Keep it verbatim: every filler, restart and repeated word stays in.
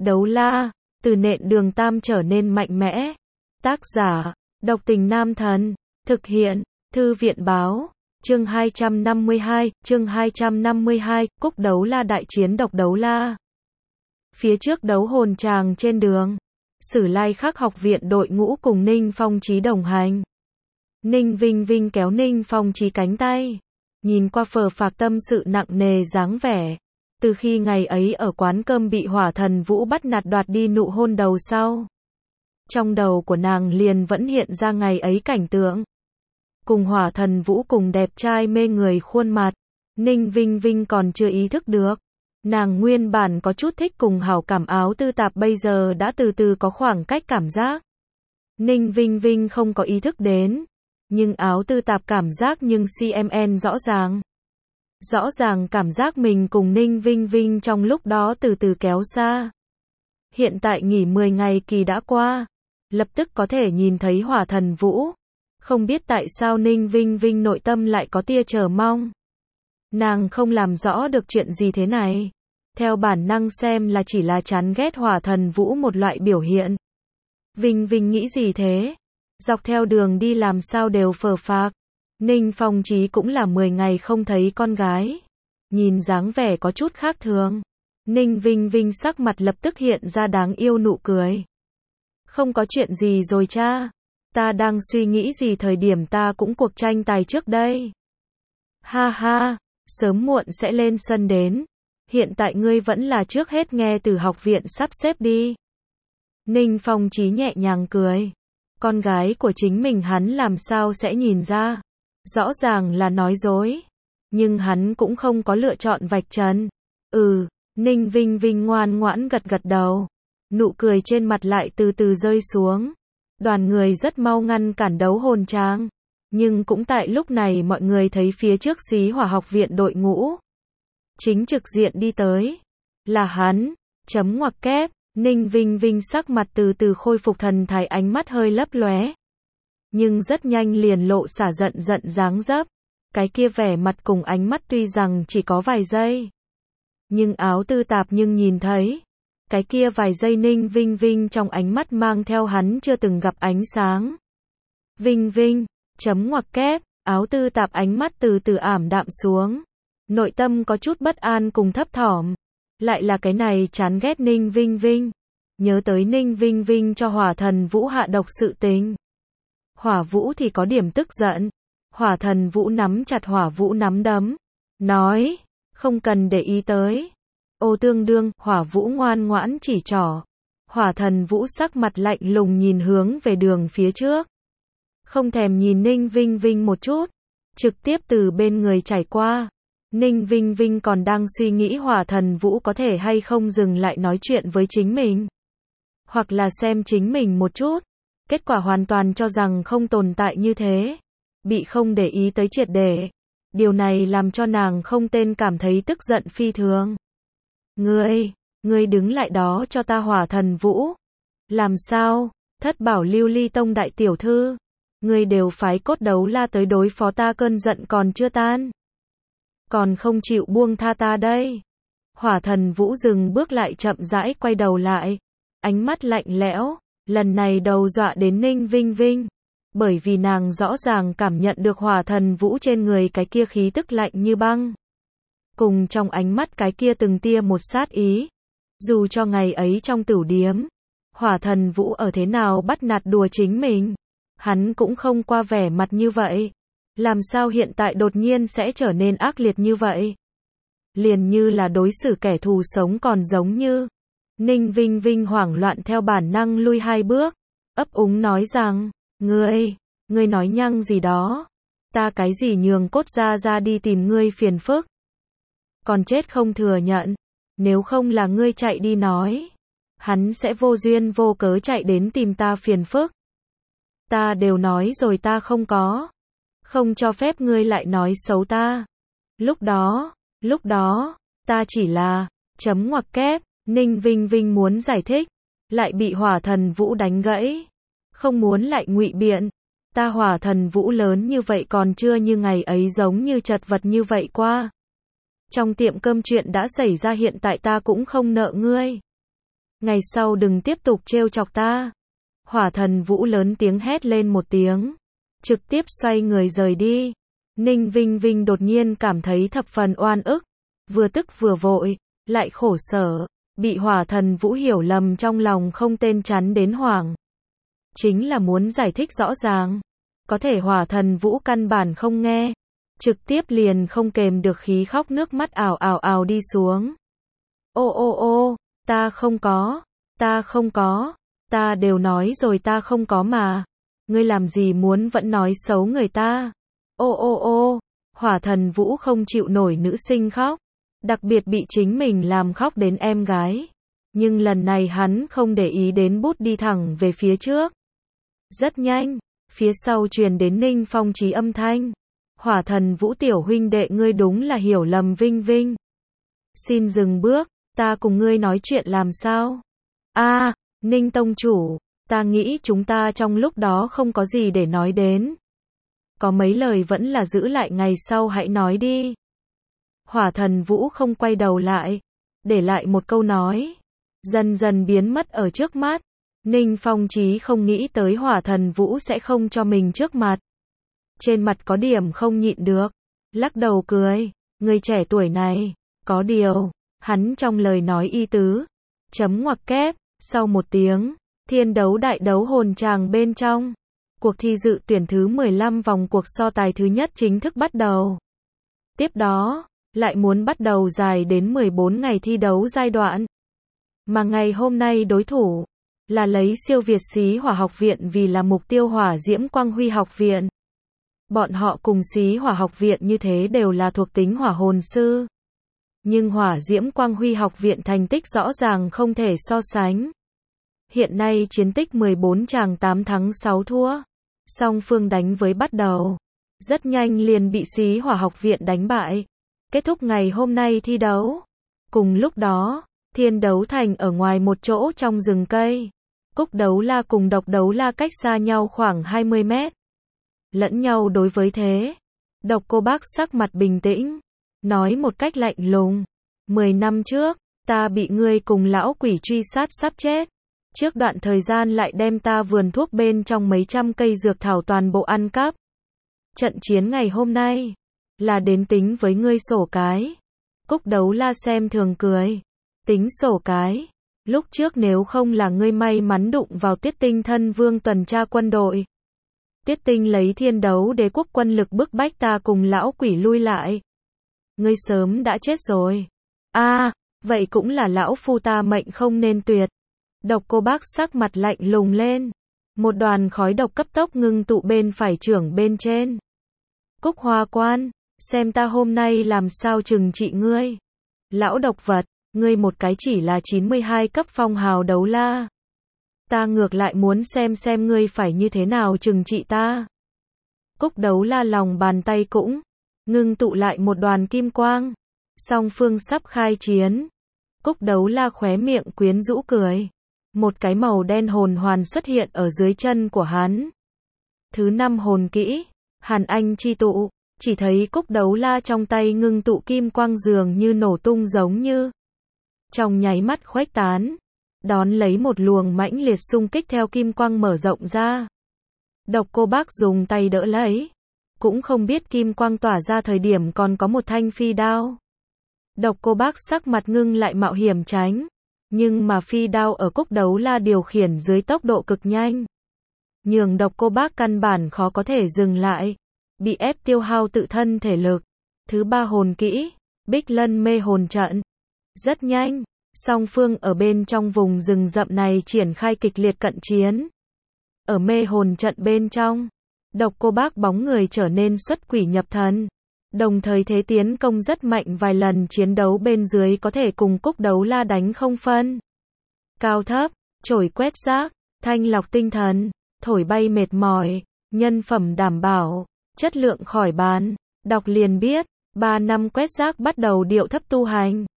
Đấu la, từ nện đường tam trở nên mạnh mẽ. Tác giả, Độc Tình Nam Thần. Thực hiện, Thư viện báo. Chương hai trăm năm mươi hai, chương hai trăm năm mươi hai, Cúc Đấu La đại chiến độc đấu la. Phía trước đấu hồn tràng trên đường, Sử Lai Khắc học viện đội ngũ cùng Ninh Phong Chí đồng hành. Ninh Vinh Vinh kéo Ninh Phong Chí cánh tay, nhìn qua phờ phạc tâm sự nặng nề dáng vẻ. Từ khi ngày ấy ở quán cơm bị Hỏa Thần Vũ bắt nạt đoạt đi nụ hôn đầu sau, trong đầu của nàng liền vẫn hiện ra ngày ấy cảnh tượng. Cùng Hỏa Thần Vũ cùng đẹp trai mê người khuôn mặt, Ninh Vinh Vinh còn chưa ý thức được. Nàng nguyên bản có chút thích cùng hảo cảm áo tư tạp bây giờ đã từ từ có khoảng cách cảm giác. Ninh Vinh Vinh không có ý thức đến, nhưng áo tư tạp cảm giác nhưng xê em en rõ ràng. Rõ ràng cảm giác mình cùng Ninh Vinh Vinh trong lúc đó từ từ kéo xa. Hiện tại nghỉ mười ngày kỳ đã qua, lập tức có thể nhìn thấy Hỏa Thần Vũ. Không biết tại sao Ninh Vinh Vinh nội tâm lại có tia chờ mong. Nàng không làm rõ được chuyện gì thế này. Theo bản năng xem là chỉ là chán ghét Hỏa Thần Vũ một loại biểu hiện. Vinh Vinh nghĩ gì thế? Dọc theo đường đi làm sao đều phờ phạc. Ninh Phong Chí cũng là mười ngày không thấy con gái. Nhìn dáng vẻ có chút khác thường. Ninh Vinh Vinh sắc mặt lập tức hiện ra đáng yêu nụ cười. Không có chuyện gì rồi cha. Ta đang suy nghĩ gì thời điểm ta cũng cuộc tranh tài trước đây. Ha ha, sớm muộn sẽ lên sân đến. Hiện tại ngươi vẫn là trước hết nghe từ học viện sắp xếp đi. Ninh Phong Chí nhẹ nhàng cười. Con gái của chính mình hắn làm sao sẽ nhìn ra. Rõ ràng là nói dối. Nhưng hắn cũng không có lựa chọn vạch trần. Ừ, Ninh Vinh Vinh ngoan ngoãn gật gật đầu. Nụ cười trên mặt lại từ từ rơi xuống. Đoàn người rất mau ngăn cản đấu hồn tràng. Nhưng cũng tại lúc này mọi người thấy phía trước Xí Hỏa học viện đội ngũ chính trực diện đi tới. Là hắn. Chấm ngoặc kép. Ninh Vinh Vinh sắc mặt từ từ khôi phục thần thái, ánh mắt hơi lấp lóe. Nhưng rất nhanh liền lộ xả giận giận dáng dấp. Cái kia vẻ mặt cùng ánh mắt tuy rằng chỉ có vài giây. Nhưng áo tư tạp nhưng nhìn thấy. Cái kia vài giây Ninh Vinh Vinh trong ánh mắt mang theo hắn chưa từng gặp ánh sáng. Vinh Vinh, chấm ngoặc kép, áo tư tạp ánh mắt từ từ ảm đạm xuống. Nội tâm có chút bất an cùng thấp thỏm. Lại là cái này chán ghét Ninh Vinh Vinh. Nhớ tới Ninh Vinh Vinh cho Hỏa Thần Vũ hạ độc sự tình. Hỏa Vũ thì có điểm tức giận. Hỏa Thần Vũ nắm chặt Hỏa Vũ nắm đấm. Nói, không cần để ý tới. Ô tương đương, Hỏa Vũ ngoan ngoãn chỉ trỏ. Hỏa Thần Vũ sắc mặt lạnh lùng nhìn hướng về đường phía trước. Không thèm nhìn Ninh Vinh Vinh một chút. Trực tiếp từ bên người trải qua. Ninh Vinh Vinh còn đang suy nghĩ Hỏa Thần Vũ có thể hay không dừng lại nói chuyện với chính mình. Hoặc là xem chính mình một chút. Kết quả hoàn toàn cho rằng không tồn tại như thế. Bị không để ý tới triệt để. Điều này làm cho nàng không tên cảm thấy tức giận phi thường. Ngươi, ngươi đứng lại đó cho ta Hỏa Thần Vũ. Làm sao, Thất Bảo Lưu Ly Tông đại tiểu thư. Ngươi đều phái cốt đấu la tới đối phó ta, cơn giận còn chưa tan. Còn không chịu buông tha ta đây. Hỏa Thần Vũ dừng bước lại, chậm rãi quay đầu lại. Ánh mắt lạnh lẽo, lần này đầu dọa đến Ninh Vinh Vinh. Bởi vì nàng rõ ràng cảm nhận được Hỏa Thần Vũ trên người cái kia khí tức lạnh như băng. Cùng trong ánh mắt cái kia từng tia một sát ý. Dù cho ngày ấy trong tửu điếm, Hỏa Thần Vũ ở thế nào bắt nạt đùa chính mình, hắn cũng không qua vẻ mặt như vậy. Làm sao hiện tại đột nhiên sẽ trở nên ác liệt như vậy? Liền như là đối xử kẻ thù sống còn giống như. Ninh Vinh Vinh hoảng loạn theo bản năng lui hai bước. Ấp úng nói rằng, ngươi, ngươi nói nhăng gì đó. Ta cái gì nhường cốt ra ra đi tìm ngươi phiền phức. Còn chết không thừa nhận. Nếu không là ngươi chạy đi nói. Hắn sẽ vô duyên vô cớ chạy đến tìm ta phiền phức. Ta đều nói rồi ta không có. Không cho phép ngươi lại nói xấu ta. Lúc đó, lúc đó, ta chỉ là, chấm ngoặc kép, Ninh Vinh Vinh muốn giải thích, lại bị Hỏa Thần Vũ đánh gãy. Không muốn lại ngụy biện. Ta Hỏa Thần Vũ lớn như vậy còn chưa như ngày ấy giống như chật vật như vậy qua. Trong tiệm cơm chuyện đã xảy ra, hiện tại ta cũng không nợ ngươi. ngày sau đừng tiếp tục trêu chọc ta. Hỏa thần Vũ lớn tiếng hét lên một tiếng, trực tiếp xoay người rời đi. Ninh Vinh Vinh đột nhiên cảm thấy thập phần oan ức, vừa tức vừa vội, lại khổ sở, bị hỏa thần Vũ hiểu lầm trong lòng không tên chắn đến hoảng. Chính là muốn giải thích rõ ràng, có thể hỏa thần Vũ căn bản không nghe, trực tiếp liền không kềm được khí khóc nước mắt ào ào ào đi xuống. Ô ô ô, ta không có, ta không có, ta đều nói rồi ta không có mà, ngươi làm gì muốn vẫn nói xấu người ta. Ô ô ô, hỏa thần Vũ không chịu nổi nữ sinh khóc, đặc biệt bị chính mình làm khóc đến em gái. Nhưng lần này hắn không để ý đến bút đi thẳng về phía trước. Rất nhanh, phía sau truyền đến Ninh Phong Chí âm thanh. Hỏa thần Vũ tiểu huynh đệ ngươi đúng là hiểu lầm Vinh Vinh. Xin dừng bước, ta cùng ngươi nói chuyện làm sao? A, à, Ninh tông chủ, ta nghĩ chúng ta trong lúc đó không có gì để nói đến. Có mấy lời vẫn là giữ lại ngày sau hãy nói đi. Hỏa thần Vũ không quay đầu lại, để lại một câu nói, dần dần biến mất ở trước mắt. Ninh Phong Chí không nghĩ tới hỏa thần Vũ sẽ không cho mình trước mặt. Trên mặt có điểm không nhịn được, lắc đầu cười, người trẻ tuổi này, có điều, hắn trong lời nói y tứ, chấm ngoặc kép, sau một tiếng, thiên đấu đại đấu hồn tràng bên trong. Cuộc thi dự tuyển thứ mười lăm vòng cuộc so tài thứ nhất chính thức bắt đầu. Tiếp đó, lại muốn bắt đầu dài đến mười bốn ngày thi đấu giai đoạn. Mà ngày hôm nay đối thủ, là lấy siêu việt Xí Hỏa học viện vì là mục tiêu Hỏa Diễm Quang Huy học viện. Bọn họ cùng Xí Hỏa học viện như thế đều là thuộc tính hỏa hồn sư. Nhưng Hỏa Diễm Quang Huy học viện thành tích rõ ràng không thể so sánh. Hiện nay chiến tích mười bốn chàng tám thắng sáu thua. Song phương đánh với bắt đầu. Rất nhanh liền bị Xí Hỏa học viện đánh bại. Kết thúc ngày hôm nay thi đấu. Cùng lúc đó, Thiên Đấu Thành ở ngoài một chỗ trong rừng cây. Cúc Đấu La cùng Độc Đấu La cách xa nhau khoảng hai mươi mét. Lẫn nhau đối với thế. Độc Cô Bác sắc mặt bình tĩnh, nói một cách lạnh lùng. Mười năm trước, ta bị ngươi cùng lão quỷ truy sát sắp chết. Trước đoạn thời gian lại đem ta vườn thuốc bên trong mấy trăm cây dược thảo toàn bộ ăn cắp. Trận chiến ngày hôm nay, là đến tính với ngươi sổ cái. Cúc Đấu La xem thường cười. Tính sổ cái. Lúc trước nếu không là ngươi may mắn đụng vào Tiết Tinh thân vương tuần tra quân đội. Tiết Tinh lấy thiên đấu đế quốc quân lực bức bách ta cùng lão quỷ lui lại. Ngươi sớm đã chết rồi. A, à, vậy cũng là lão phu ta mệnh không nên tuyệt. Độc Cô Bác sắc mặt lạnh lùng lên. Một đoàn khói độc cấp tốc ngưng tụ bên phải trưởng bên trên. Cúc Hoa Quan, xem ta hôm nay làm sao trừng trị ngươi. Lão độc vật, ngươi một cái chỉ là chín mươi hai cấp phong hào đấu la. Ta ngược lại muốn xem xem ngươi phải như thế nào trừng trị ta. Cúc Đấu La lòng bàn tay cũng ngưng tụ lại một đoàn kim quang. Song phương sắp khai chiến. Cúc Đấu La khóe miệng quyến rũ cười. Một cái màu đen hồn hoàn xuất hiện ở dưới chân của hắn. Thứ năm hồn kỹ, Hàn Anh chi tụ, chỉ thấy Cúc Đấu La trong tay ngưng tụ kim quang dường như nổ tung giống như. Trong nháy mắt khuếch tán, đón lấy một luồng mãnh liệt xung kích theo kim quang mở rộng ra. Độc Cô Bác dùng tay đỡ lấy, cũng không biết kim quang tỏa ra thời điểm còn có một thanh phi đao. Độc Cô Bác sắc mặt ngưng lại mạo hiểm tránh, nhưng mà phi đao ở Cúc Đấu La điều khiển dưới tốc độ cực nhanh. Nhường Độc Cô Bác căn bản khó có thể dừng lại, bị ép tiêu hao tự thân thể lực. Thứ ba hồn kỹ, Bích Lân mê hồn trận. Rất nhanh, song phương ở bên trong vùng rừng rậm này triển khai kịch liệt cận chiến. Ở mê hồn trận bên trong, Độc Cô Bác bóng người trở nên xuất quỷ nhập thần. Đồng thời thế tiến công rất mạnh, vài lần chiến đấu bên dưới có thể cùng Cúc Đấu La đánh không phân. Cao thấp, chổi quét rác, thanh lọc tinh thần, thổi bay mệt mỏi, nhân phẩm đảm bảo, chất lượng khỏi bàn. Đọc liền biết, ba năm quét rác bắt đầu điệu thấp tu hành.